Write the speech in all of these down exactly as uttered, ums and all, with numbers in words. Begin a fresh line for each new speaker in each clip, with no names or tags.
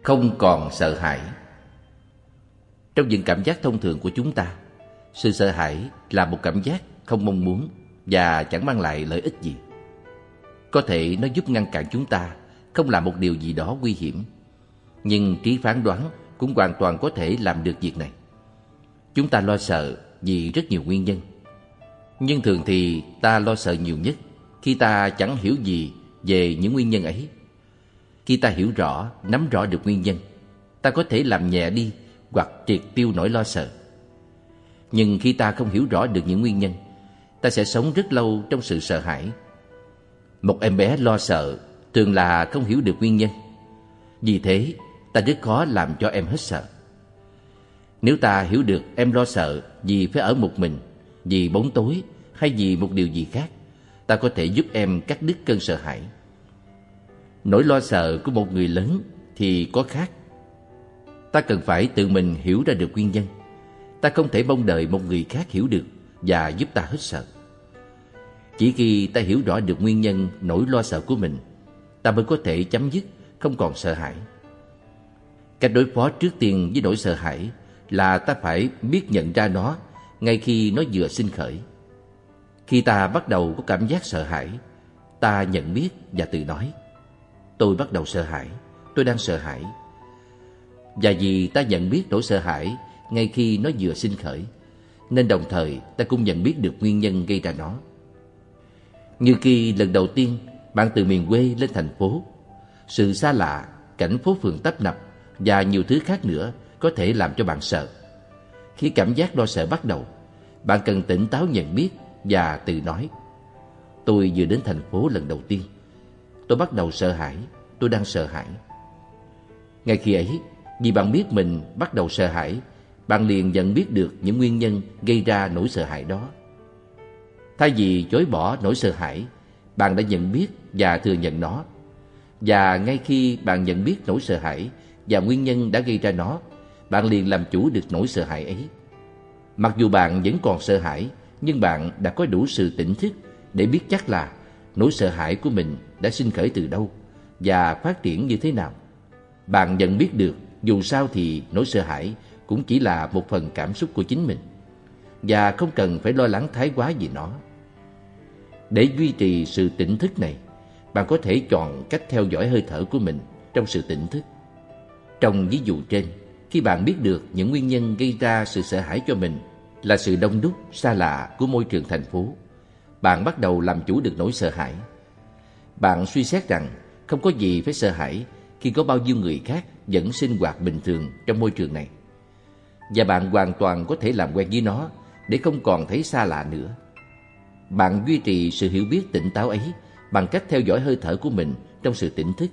không còn sợ hãi. Trong những cảm giác thông thường của chúng ta, sự sợ hãi là một cảm giác không mong muốn và chẳng mang lại lợi ích gì. Có thể nó giúp ngăn cản chúng ta không làm một điều gì đó nguy hiểm, nhưng trí phán đoán cũng hoàn toàn có thể làm được việc này. Chúng ta lo sợ vì rất nhiều nguyên nhân, nhưng thường thì ta lo sợ nhiều nhất khi ta chẳng hiểu gì về những nguyên nhân ấy. Khi ta hiểu rõ, nắm rõ được nguyên nhân, ta có thể làm nhẹ đi hoặc triệt tiêu nỗi lo sợ. Nhưng khi ta không hiểu rõ được những nguyên nhân, ta sẽ sống rất lâu trong sự sợ hãi. Một em bé lo sợ thường là không hiểu được nguyên nhân. Vì thế, ta rất khó làm cho em hết sợ. Nếu ta hiểu được em lo sợ vì phải ở một mình, vì bóng tối hay vì một điều gì khác, ta có thể giúp em cắt đứt cơn sợ hãi. Nỗi lo sợ của một người lớn thì có khác. Ta cần phải tự mình hiểu ra được nguyên nhân. Ta không thể mong đợi một người khác hiểu được và giúp ta hết sợ. Chỉ khi ta hiểu rõ được nguyên nhân nỗi lo sợ của mình, ta mới có thể chấm dứt, không còn sợ hãi. Cách đối phó trước tiên với nỗi sợ hãi là ta phải biết nhận ra nó ngay khi nó vừa sinh khởi. Khi ta bắt đầu có cảm giác sợ hãi, ta nhận biết và tự nói: tôi bắt đầu sợ hãi, tôi đang sợ hãi. Và vì ta nhận biết nỗi sợ hãi ngay khi nó vừa sinh khởi, nên đồng thời ta cũng nhận biết được nguyên nhân gây ra nó. Như khi lần đầu tiên bạn từ miền quê lên thành phố, sự xa lạ, cảnh phố phường tấp nập và nhiều thứ khác nữa có thể làm cho bạn sợ. Khi cảm giác lo sợ bắt đầu, bạn cần tỉnh táo nhận biết và tự nói: tôi vừa đến thành phố lần đầu tiên, tôi bắt đầu sợ hãi, tôi đang sợ hãi. Ngay khi ấy, vì bạn biết mình bắt đầu sợ hãi, bạn liền nhận biết được những nguyên nhân gây ra nỗi sợ hãi đó. Thay vì chối bỏ nỗi sợ hãi, bạn đã nhận biết và thừa nhận nó. Và ngay khi bạn nhận biết nỗi sợ hãi và nguyên nhân đã gây ra nó, bạn liền làm chủ được nỗi sợ hãi ấy. Mặc dù bạn vẫn còn sợ hãi, nhưng bạn đã có đủ sự tỉnh thức để biết chắc là nỗi sợ hãi của mình đã sinh khởi từ đâu và phát triển như thế nào. Bạn nhận biết được dù sao thì nỗi sợ hãi cũng chỉ là một phần cảm xúc của chính mình, và không cần phải lo lắng thái quá vì nó. Để duy trì sự tỉnh thức này, bạn có thể chọn cách theo dõi hơi thở của mình trong sự tỉnh thức. Trong ví dụ trên, khi bạn biết được những nguyên nhân gây ra sự sợ hãi cho mình là sự đông đúc, xa lạ của môi trường thành phố, bạn bắt đầu làm chủ được nỗi sợ hãi. Bạn suy xét rằng không có gì phải sợ hãi khi có bao nhiêu người khác vẫn sinh hoạt bình thường trong môi trường này. Và bạn hoàn toàn có thể làm quen với nó để không còn thấy xa lạ nữa. Bạn duy trì sự hiểu biết tỉnh táo ấy bằng cách theo dõi hơi thở của mình trong sự tỉnh thức.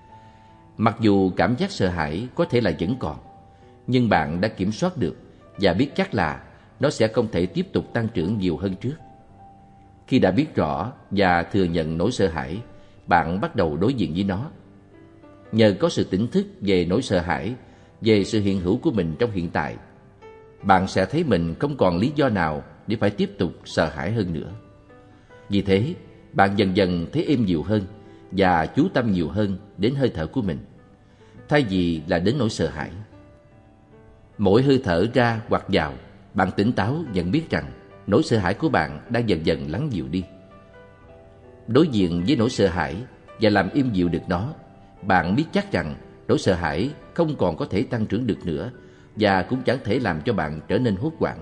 Mặc dù cảm giác sợ hãi có thể là vẫn còn, nhưng bạn đã kiểm soát được và biết chắc là nó sẽ không thể tiếp tục tăng trưởng nhiều hơn trước. Khi đã biết rõ và thừa nhận nỗi sợ hãi, bạn bắt đầu đối diện với nó. Nhờ có sự tỉnh thức về nỗi sợ hãi, về sự hiện hữu của mình trong hiện tại, bạn sẽ thấy mình không còn lý do nào để phải tiếp tục sợ hãi hơn nữa. Vì thế, bạn dần dần thấy êm dịu hơn và chú tâm nhiều hơn đến hơi thở của mình, thay vì là đến nỗi sợ hãi. Mỗi hơi thở ra hoặc vào, bạn tỉnh táo nhận biết rằng nỗi sợ hãi của bạn đang dần dần lắng dịu đi. Đối diện với nỗi sợ hãi và làm im dịu được nó, bạn biết chắc rằng nỗi sợ hãi không còn có thể tăng trưởng được nữa và cũng chẳng thể làm cho bạn trở nên hốt hoảng.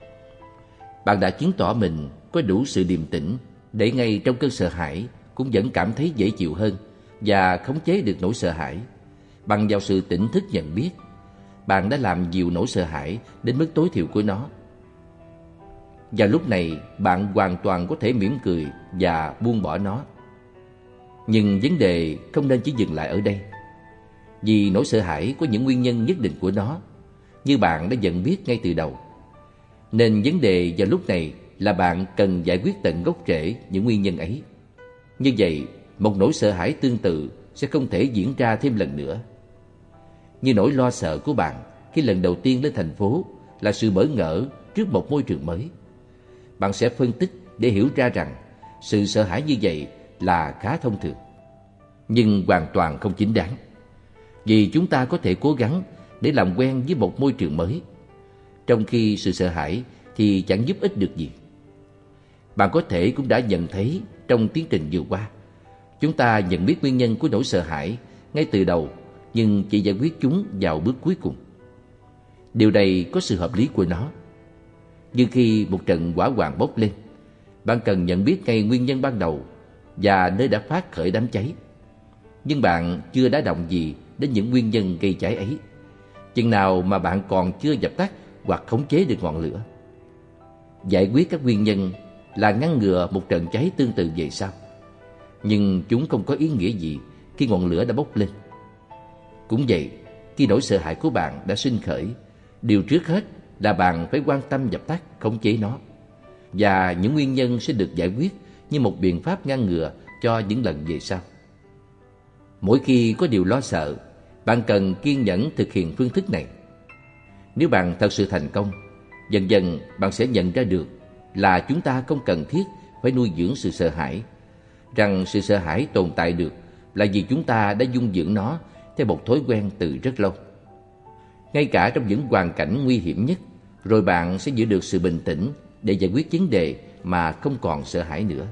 Bạn đã chứng tỏ mình có đủ sự điềm tĩnh để ngay trong cơn sợ hãi cũng vẫn cảm thấy dễ chịu hơn và khống chế được nỗi sợ hãi. Bằng vào sự tỉnh thức nhận biết, bạn đã làm dịu nỗi sợ hãi đến mức tối thiểu của nó. Và lúc này bạn hoàn toàn có thể mỉm cười và buông bỏ nó. Nhưng vấn đề không nên chỉ dừng lại ở đây. Vì nỗi sợ hãi có những nguyên nhân nhất định của nó, như bạn đã nhận biết ngay từ đầu. Nên vấn đề vào lúc này là bạn cần giải quyết tận gốc rễ những nguyên nhân ấy. Như vậy, một nỗi sợ hãi tương tự sẽ không thể diễn ra thêm lần nữa. Như nỗi lo sợ của bạn khi lần đầu tiên lên thành phố là sự bỡ ngỡ trước một môi trường mới. Bạn sẽ phân tích để hiểu ra rằng sự sợ hãi như vậy là khá thông thường, nhưng hoàn toàn không chính đáng. vì chúng ta có thể cố gắng để làm quen với một môi trường mới, trong khi sự sợ hãi thì chẳng giúp ích được gì. Bạn có thể cũng đã nhận thấy trong tiến trình vừa qua, chúng ta nhận biết nguyên nhân của nỗi sợ hãi ngay từ đầu, nhưng chỉ giải quyết chúng vào bước cuối cùng. Điều này có sự hợp lý của nó. Như khi một trận hỏa hoạn bốc lên, bạn cần nhận biết ngay nguyên nhân ban đầu và nơi đã phát khởi đám cháy. Nhưng bạn chưa đá động gì đến những nguyên nhân gây cháy ấy, chừng nào mà bạn còn chưa dập tắt hoặc khống chế được ngọn lửa. Giải quyết các nguyên nhân là ngăn ngừa một trận cháy tương tự về sau, nhưng chúng không có ý nghĩa gì khi ngọn lửa đã bốc lên. Cũng vậy, khi nỗi sợ hãi của bạn đã sinh khởi, điều trước hết là bạn phải quan tâm dập tắt, khống chế nó, và những nguyên nhân sẽ được giải quyết như một biện pháp ngăn ngừa cho những lần về sau. Mỗi khi có điều lo sợ, bạn cần kiên nhẫn thực hiện phương thức này. Nếu bạn thật sự thành công, dần dần bạn sẽ nhận ra được là chúng ta không cần thiết phải nuôi dưỡng sự sợ hãi, rằng sự sợ hãi tồn tại được là vì chúng ta đã dung dưỡng nó theo một thói quen từ rất lâu. Ngay cả trong những hoàn cảnh nguy hiểm nhất, rồi bạn sẽ giữ được sự bình tĩnh để giải quyết vấn đề mà không còn sợ hãi nữa.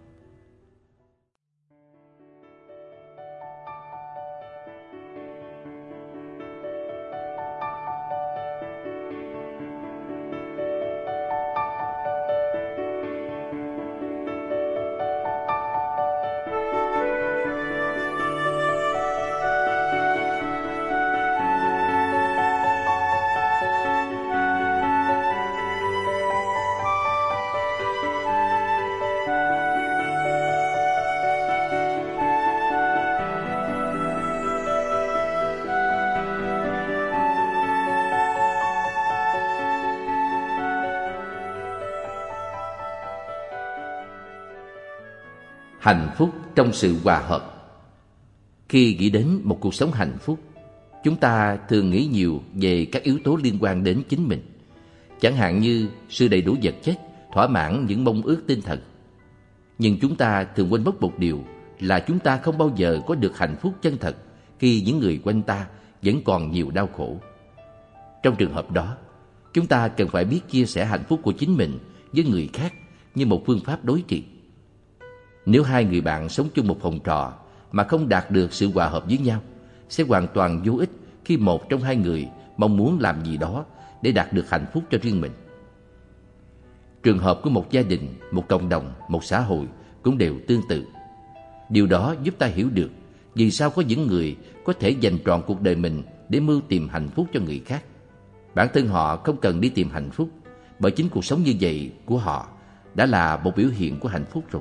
Hạnh phúc trong sự hòa hợp. Khi nghĩ đến một cuộc sống hạnh phúc, chúng ta thường nghĩ nhiều về các yếu tố liên quan đến chính mình, chẳng hạn như sự đầy đủ vật chất, thỏa mãn những mong ước tinh thần. Nhưng chúng ta thường quên mất một điều là chúng ta không bao giờ có được hạnh phúc chân thật khi những người quanh ta vẫn còn nhiều đau khổ. Trong trường hợp đó, chúng ta cần phải biết chia sẻ hạnh phúc của chính mình với người khác như một phương pháp đối trị. Nếu hai người bạn sống chung một phòng trọ mà không đạt được sự hòa hợp với nhau, sẽ hoàn toàn vô ích khi một trong hai người mong muốn làm gì đó để đạt được hạnh phúc cho riêng mình. Trường hợp của một gia đình, một cộng đồng, một xã hội cũng đều tương tự. Điều đó giúp ta hiểu được vì sao có những người có thể dành trọn cuộc đời mình để mưu tìm hạnh phúc cho người khác. Bản thân họ không cần đi tìm hạnh phúc, bởi chính cuộc sống như vậy của họ đã là một biểu hiện của hạnh phúc rồi.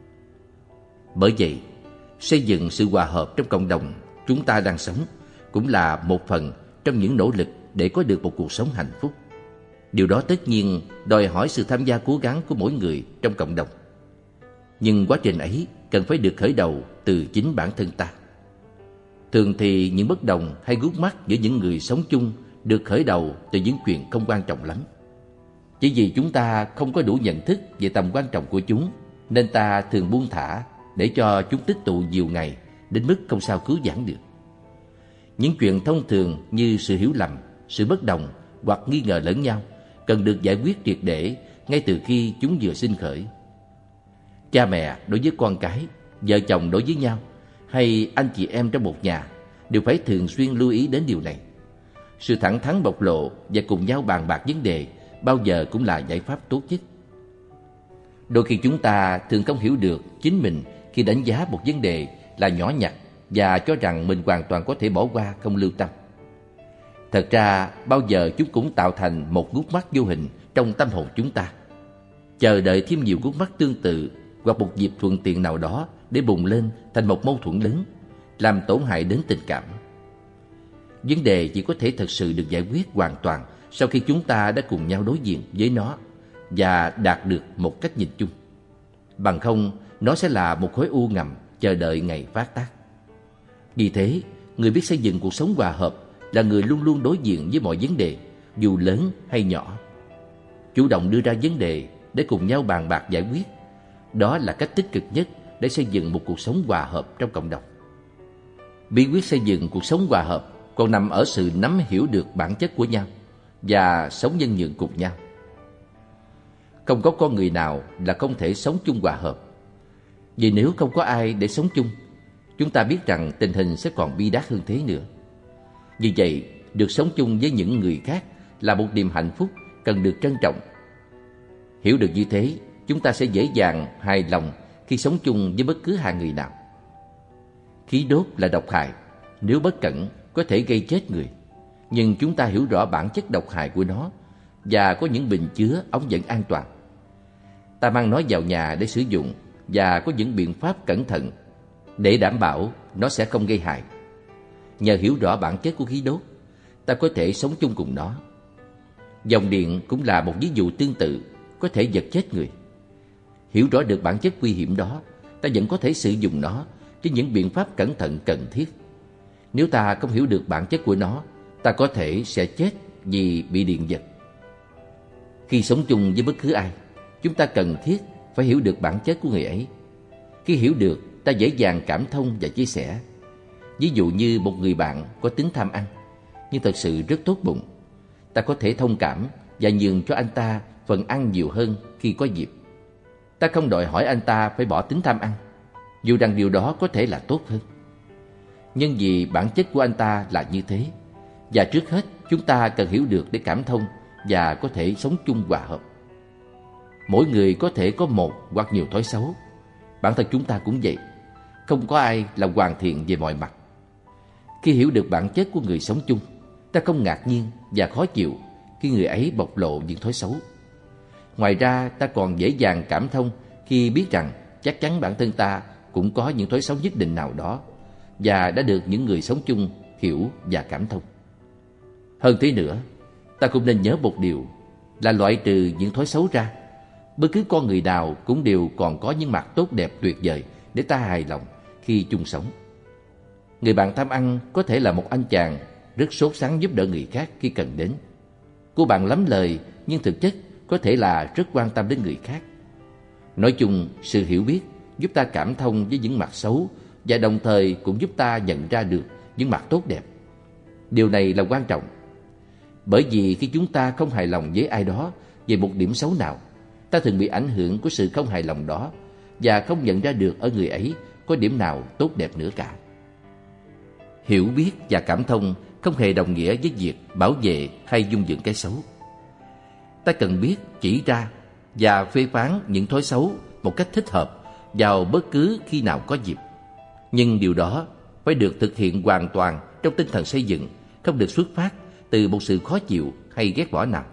Bởi vậy, xây dựng sự hòa hợp trong cộng đồng chúng ta đang sống cũng là một phần trong những nỗ lực để có được một cuộc sống hạnh phúc. Điều đó tất nhiên đòi hỏi sự tham gia cố gắng của mỗi người trong cộng đồng. Nhưng quá trình ấy cần phải được khởi đầu từ chính bản thân ta. Thường thì những bất đồng hay gút mắc giữa những người sống chung được khởi đầu từ những chuyện không quan trọng lắm. Chỉ vì chúng ta không có đủ nhận thức về tầm quan trọng của chúng, nên ta thường buông thả để cho chúng tích tụ nhiều ngày đến mức không sao cứu vãn được. Những chuyện thông thường như sự hiểu lầm, sự bất đồng hoặc nghi ngờ lẫn nhau cần được giải quyết triệt để ngay từ khi chúng vừa sinh khởi. Cha mẹ đối với con cái, vợ chồng đối với nhau, hay anh chị em trong một nhà đều phải thường xuyên lưu ý đến điều này. Sự thẳng thắn bộc lộ và cùng nhau bàn bạc vấn đề bao giờ cũng là giải pháp tốt nhất. Đôi khi chúng ta thường không hiểu được chính mình khi đánh giá một vấn đề là nhỏ nhặt và cho rằng mình hoàn toàn có thể bỏ qua không lưu tâm. Thật ra bao giờ chúng cũng tạo thành một gút mắc vô hình trong tâm hồn chúng ta, chờ đợi thêm nhiều gút mắc tương tự hoặc một dịp thuận tiện nào đó để bùng lên thành một mâu thuẫn lớn, làm tổn hại đến tình cảm. Vấn đề chỉ có thể thật sự được giải quyết hoàn toàn sau khi chúng ta đã cùng nhau đối diện với nó và đạt được một cách nhìn chung. Bằng không, nó sẽ là một khối u ngầm chờ đợi ngày phát tác. Vì thế, người biết xây dựng cuộc sống hòa hợp là người luôn luôn đối diện với mọi vấn đề, dù lớn hay nhỏ. Chủ động đưa ra vấn đề để cùng nhau bàn bạc giải quyết. Đó là cách tích cực nhất để xây dựng một cuộc sống hòa hợp trong cộng đồng. Bí quyết xây dựng cuộc sống hòa hợp còn nằm ở sự nắm hiểu được bản chất của nhau và sống nhân nhượng cùng nhau. Không có con người nào là không thể sống chung hòa hợp. Vì nếu không có ai để sống chung, chúng ta biết rằng tình hình sẽ còn bi đát hơn thế nữa. Vì vậy, được sống chung với những người khác là một niềm hạnh phúc cần được trân trọng. Hiểu được như thế, chúng ta sẽ dễ dàng hài lòng khi sống chung với bất cứ hạng người nào. Khí đốt là độc hại, nếu bất cẩn có thể gây chết người. Nhưng chúng ta hiểu rõ bản chất độc hại của nó và có những bình chứa ống dẫn an toàn. Ta mang nó vào nhà để sử dụng và có những biện pháp cẩn thận để đảm bảo nó sẽ không gây hại. Nhờ hiểu rõ bản chất của khí đốt, ta có thể sống chung cùng nó. Dòng điện cũng là một ví dụ tương tự, có thể giật chết người. Hiểu rõ được bản chất nguy hiểm đó, ta vẫn có thể sử dụng nó với những biện pháp cẩn thận cần thiết. Nếu ta không hiểu được bản chất của nó, ta có thể sẽ chết vì bị điện giật. Khi sống chung với bất cứ ai, chúng ta cần thiết phải hiểu được bản chất của người ấy. Khi hiểu được, ta dễ dàng cảm thông và chia sẻ. Ví dụ như một người bạn có tính tham ăn, nhưng thật sự rất tốt bụng. Ta có thể thông cảm và nhường cho anh ta phần ăn nhiều hơn khi có dịp. Ta không đòi hỏi anh ta phải bỏ tính tham ăn, dù rằng điều đó có thể là tốt hơn. Nhưng vì bản chất của anh ta là như thế, và trước hết chúng ta cần hiểu được để cảm thông và có thể sống chung hòa hợp. Mỗi người có thể có một hoặc nhiều thói xấu. Bản thân chúng ta cũng vậy. Không có ai là hoàn thiện về mọi mặt. Khi hiểu được bản chất của người sống chung, ta không ngạc nhiên và khó chịu khi người ấy bộc lộ những thói xấu. Ngoài ra, ta còn dễ dàng cảm thông khi biết rằng chắc chắn bản thân ta cũng có những thói xấu nhất định nào đó và đã được những người sống chung hiểu và cảm thông. Hơn thế nữa, ta cũng nên nhớ một điều là loại trừ những thói xấu ra, bất cứ con người nào cũng đều còn có những mặt tốt đẹp tuyệt vời để ta hài lòng khi chung sống. Người bạn tham ăn có thể là một anh chàng rất sốt sắng giúp đỡ người khác khi cần đến. Cô bạn lắm lời nhưng thực chất có thể là rất quan tâm đến người khác. Nói chung, sự hiểu biết giúp ta cảm thông với những mặt xấu và đồng thời cũng giúp ta nhận ra được những mặt tốt đẹp. Điều này là quan trọng, bởi vì khi chúng ta không hài lòng với ai đó về một điểm xấu nào, ta thường bị ảnh hưởng của sự không hài lòng đó và không nhận ra được ở người ấy có điểm nào tốt đẹp nữa cả. Hiểu biết và cảm thông không hề đồng nghĩa với việc bảo vệ hay dung dưỡng cái xấu. Ta cần biết chỉ ra và phê phán những thói xấu một cách thích hợp vào bất cứ khi nào có dịp. Nhưng điều đó phải được thực hiện hoàn toàn trong tinh thần xây dựng, không được xuất phát từ một sự khó chịu hay ghét bỏ nào.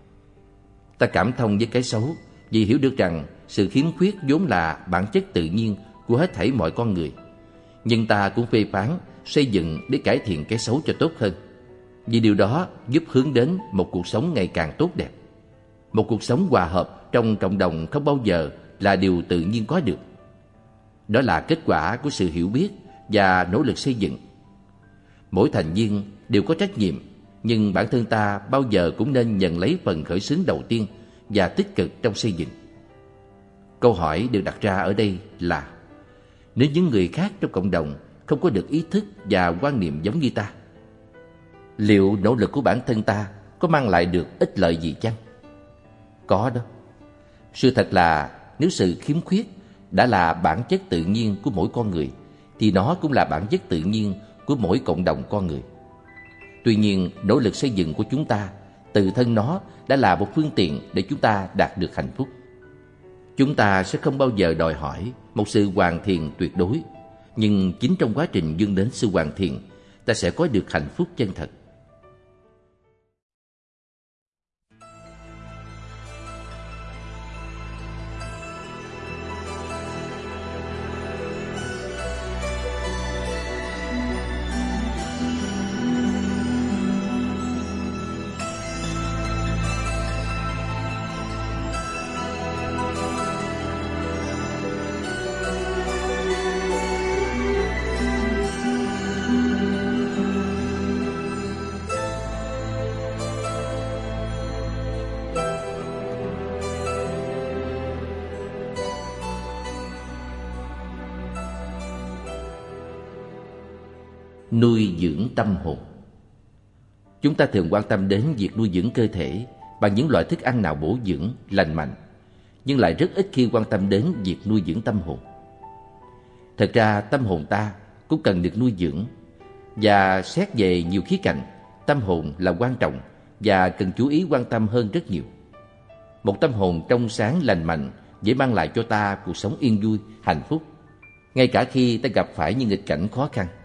Ta cảm thông với cái xấu vì hiểu được rằng sự khiếm khuyết vốn là bản chất tự nhiên của hết thảy mọi con người. Nhưng ta cũng phê phán, xây dựng để cải thiện cái xấu cho tốt hơn. Vì điều đó giúp hướng đến một cuộc sống ngày càng tốt đẹp. Một cuộc sống hòa hợp trong cộng đồng không bao giờ là điều tự nhiên có được. Đó là kết quả của sự hiểu biết và nỗ lực xây dựng. Mỗi thành viên đều có trách nhiệm, nhưng bản thân ta bao giờ cũng nên nhận lấy phần khởi xướng đầu tiên và tích cực trong xây dựng. Câu hỏi được đặt ra ở đây là: nếu những người khác trong cộng đồng không có được ý thức và quan niệm giống như ta, liệu nỗ lực của bản thân ta có mang lại được ích lợi gì chăng? Có đó. Sự thật là nếu sự khiếm khuyết đã là bản chất tự nhiên của mỗi con người, thì nó cũng là bản chất tự nhiên của mỗi cộng đồng con người. Tuy nhiên, nỗ lực xây dựng của chúng ta, tự thân nó đã là một phương tiện để chúng ta đạt được hạnh phúc. Chúng ta sẽ không bao giờ đòi hỏi một sự hoàn thiện tuyệt đối, nhưng chính trong quá trình vươn đến sự hoàn thiện, ta sẽ có được hạnh phúc chân thật. Nuôi dưỡng tâm hồn. Chúng ta thường quan tâm đến việc nuôi dưỡng cơ thể bằng những loại thức ăn nào bổ dưỡng, lành mạnh, nhưng lại rất ít khi quan tâm đến việc nuôi dưỡng tâm hồn. Thật ra tâm hồn ta cũng cần được nuôi dưỡng, và xét về nhiều khía cạnh, tâm hồn là quan trọng và cần chú ý quan tâm hơn rất nhiều. Một tâm hồn trong sáng lành mạnh dễ mang lại cho ta cuộc sống yên vui, hạnh phúc, ngay cả khi ta gặp phải những nghịch cảnh khó khăn.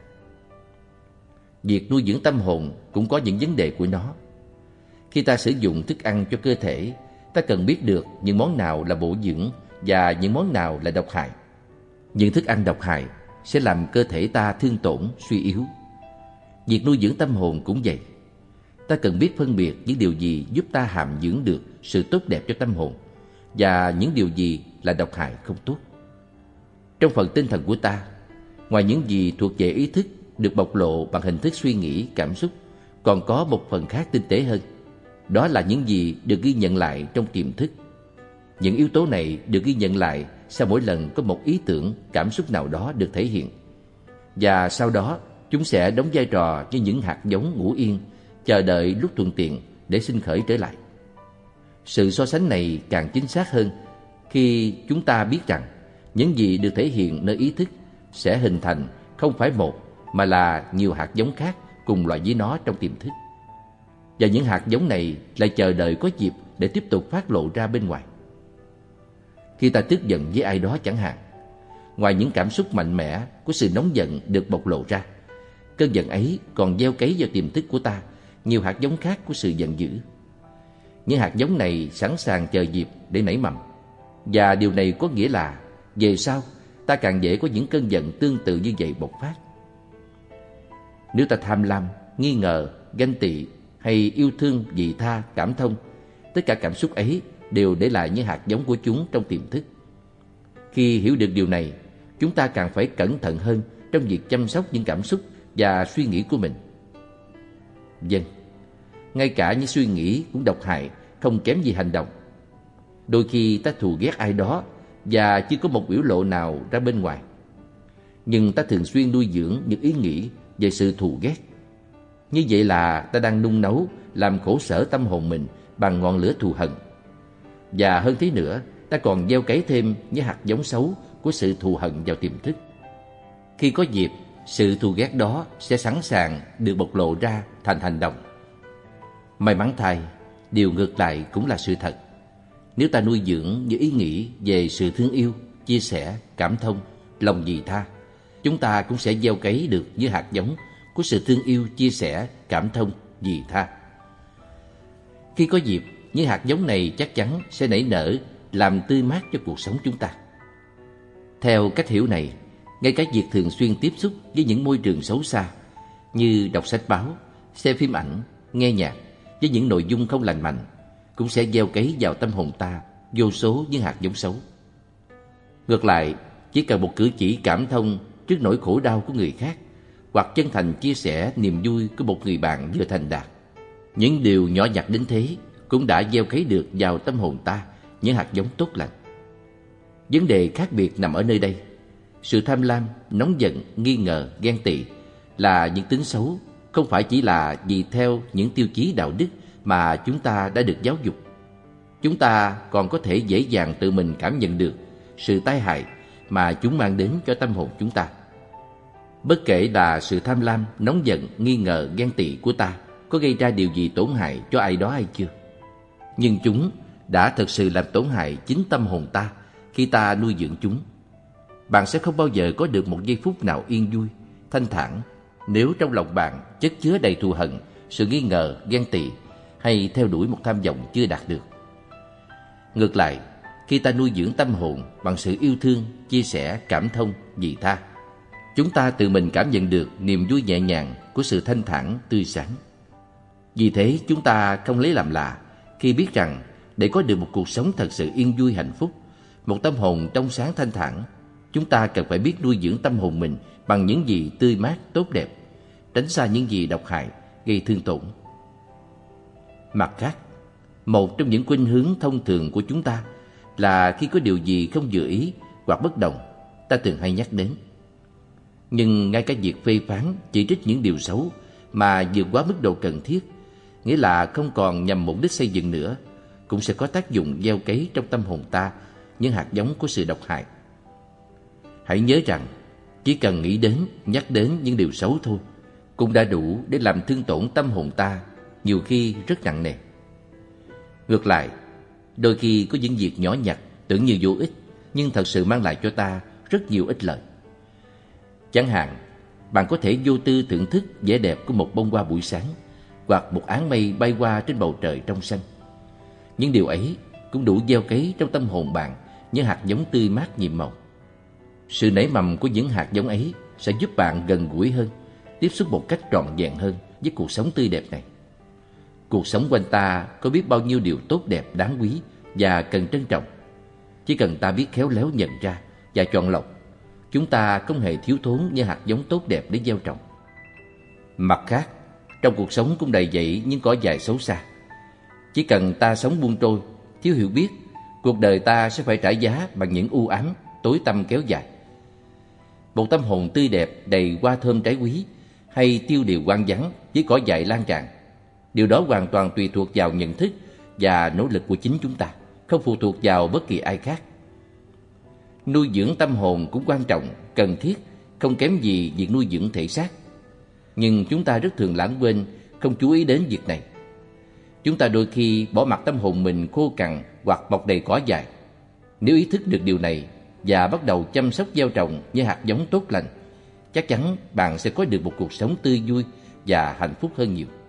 Việc nuôi dưỡng tâm hồn cũng có những vấn đề của nó. Khi ta sử dụng thức ăn cho cơ thể, ta cần biết được những món nào là bổ dưỡng và những món nào là độc hại. Những thức ăn độc hại sẽ làm cơ thể ta thương tổn, suy yếu. Việc nuôi dưỡng tâm hồn cũng vậy. Ta cần biết phân biệt những điều gì giúp ta hàm dưỡng được sự tốt đẹp cho tâm hồn và những điều gì là độc hại không tốt. Trong phần tinh thần của ta, ngoài những gì thuộc về ý thức được bộc lộ bằng hình thức suy nghĩ, cảm xúc, còn có một phần khác tinh tế hơn. Đó là những gì được ghi nhận lại trong tiềm thức. Những yếu tố này được ghi nhận lại sau mỗi lần có một ý tưởng, cảm xúc nào đó được thể hiện. Và sau đó, chúng sẽ đóng vai trò như những hạt giống ngủ yên, chờ đợi lúc thuận tiện để sinh khởi trở lại. Sự so sánh này càng chính xác hơn khi chúng ta biết rằng những gì được thể hiện nơi ý thức sẽ hình thành không phải một mà là nhiều hạt giống khác cùng loại với nó trong tiềm thức. Và những hạt giống này lại chờ đợi có dịp để tiếp tục phát lộ ra bên ngoài. Khi ta tức giận với ai đó chẳng hạn, ngoài những cảm xúc mạnh mẽ của sự nóng giận được bộc lộ ra, cơn giận ấy còn gieo cấy vào tiềm thức của ta nhiều hạt giống khác của sự giận dữ. Những hạt giống này sẵn sàng chờ dịp để nảy mầm. Và điều này có nghĩa là về sau ta càng dễ có những cơn giận tương tự như vậy bộc phát. Nếu ta tham lam, nghi ngờ, ganh tị hay yêu thương, vị tha, cảm thông, tất cả cảm xúc ấy đều để lại những hạt giống của chúng trong tiềm thức. Khi hiểu được điều này, chúng ta càng phải cẩn thận hơn trong việc chăm sóc những cảm xúc và suy nghĩ của mình. Vâng, ngay cả những suy nghĩ cũng độc hại, không kém gì hành động. Đôi khi ta thù ghét ai đó và chưa có một biểu lộ nào ra bên ngoài, nhưng ta thường xuyên nuôi dưỡng những ý nghĩ về sự thù ghét. Như vậy là ta đang nung nấu làm khổ sở tâm hồn mình bằng ngọn lửa thù hận. Và hơn thế nữa, ta còn gieo cấy thêm những hạt giống xấu của sự thù hận vào tiềm thức. Khi có dịp, sự thù ghét đó sẽ sẵn sàng được bộc lộ ra thành hành động. May mắn thay, điều ngược lại cũng là sự thật. Nếu ta nuôi dưỡng những ý nghĩ về sự thương yêu, chia sẻ, cảm thông, lòng vị tha, chúng ta cũng sẽ gieo cấy được những hạt giống của sự thương yêu, chia sẻ, cảm thông, vị tha. Khi có dịp, những hạt giống này chắc chắn sẽ nảy nở, làm tươi mát cho cuộc sống chúng ta. Theo cách hiểu này, ngay cả việc thường xuyên tiếp xúc với những môi trường xấu xa như đọc sách báo, xem phim ảnh, nghe nhạc với những nội dung không lành mạnh cũng sẽ gieo cấy vào tâm hồn ta vô số những hạt giống xấu. Ngược lại, chỉ cần một cử chỉ cảm thông trước nỗi khổ đau của người khác, hoặc chân thành chia sẻ niềm vui của một người bạn vừa thành đạt, những điều nhỏ nhặt đến thế cũng đã gieo cấy được vào tâm hồn ta những hạt giống tốt lành. Vấn đề khác biệt nằm ở nơi đây. Sự tham lam, nóng giận, nghi ngờ, ghen tị là những tính xấu, không phải chỉ là vì theo những tiêu chí đạo đức mà chúng ta đã được giáo dục. Chúng ta còn có thể dễ dàng tự mình cảm nhận được sự tai hại mà chúng mang đến cho tâm hồn chúng ta. Bất kể là sự tham lam, nóng giận, nghi ngờ, ghen tị của ta có gây ra điều gì tổn hại cho ai đó hay chưa, nhưng chúng đã thực sự làm tổn hại chính tâm hồn ta khi ta nuôi dưỡng chúng. Bạn sẽ không bao giờ có được một giây phút nào yên vui, thanh thản nếu trong lòng bạn chất chứa đầy thù hận, sự nghi ngờ, ghen tị hay theo đuổi một tham vọng chưa đạt được. Ngược lại, khi ta nuôi dưỡng tâm hồn bằng sự yêu thương, chia sẻ, cảm thông, vị tha, chúng ta tự mình cảm nhận được niềm vui nhẹ nhàng của sự thanh thản, tươi sáng. Vì thế chúng ta không lấy làm lạ khi biết rằng để có được một cuộc sống thật sự yên vui hạnh phúc, một tâm hồn trong sáng thanh thản, chúng ta cần phải biết nuôi dưỡng tâm hồn mình bằng những gì tươi mát, tốt đẹp, tránh xa những gì độc hại, gây thương tổn. Mặt khác, một trong những khuynh hướng thông thường của chúng ta là khi có điều gì không vừa ý hoặc bất đồng, ta thường hay nhắc đến: Nhưng ngay cả việc phê phán, chỉ trích những điều xấu mà vượt quá mức độ cần thiết, nghĩa là không còn nhằm mục đích xây dựng nữa, cũng sẽ có tác dụng gieo cấy trong tâm hồn ta những hạt giống của sự độc hại. Hãy nhớ rằng, chỉ cần nghĩ đến, nhắc đến những điều xấu thôi, cũng đã đủ để làm thương tổn tâm hồn ta, nhiều khi rất nặng nề. Ngược lại, đôi khi có những việc nhỏ nhặt tưởng như vô ích, nhưng thật sự mang lại cho ta rất nhiều ích lợi. Chẳng hạn, bạn có thể vô tư thưởng thức vẻ đẹp của một bông hoa buổi sáng, hoặc một áng mây bay qua trên bầu trời trong xanh. Những điều ấy cũng đủ gieo cấy trong tâm hồn bạn những hạt giống tươi mát nhiệm màu. Sự nảy mầm của những hạt giống ấy sẽ giúp bạn gần gũi hơn, tiếp xúc một cách trọn vẹn hơn với cuộc sống tươi đẹp này. Cuộc sống quanh ta có biết bao nhiêu điều tốt đẹp đáng quý và cần trân trọng. Chỉ cần ta biết khéo léo nhận ra và chọn lọc, chúng ta không hề thiếu thốn những hạt giống tốt đẹp để gieo trồng. Mặt khác, trong cuộc sống cũng đầy dẫy những cỏ dại xấu xa. Chỉ cần ta sống buông trôi, thiếu hiểu biết, cuộc đời ta sẽ phải trả giá bằng những u ám, tối tăm kéo dài. Một tâm hồn tươi đẹp đầy hoa thơm trái quý, hay tiêu điều hoang vắng với cỏ dại lan tràn, điều đó hoàn toàn tùy thuộc vào nhận thức và nỗ lực của chính chúng ta, không phụ thuộc vào bất kỳ ai khác. Nuôi dưỡng tâm hồn cũng quan trọng, cần thiết, không kém gì việc nuôi dưỡng thể xác. Nhưng chúng ta rất thường lãng quên, không chú ý đến việc này. Chúng ta đôi khi bỏ mặc tâm hồn mình khô cằn hoặc mọc đầy cỏ dại. Nếu ý thức được điều này và bắt đầu chăm sóc gieo trồng như hạt giống tốt lành, chắc chắn bạn sẽ có được một cuộc sống tươi vui và hạnh phúc hơn nhiều.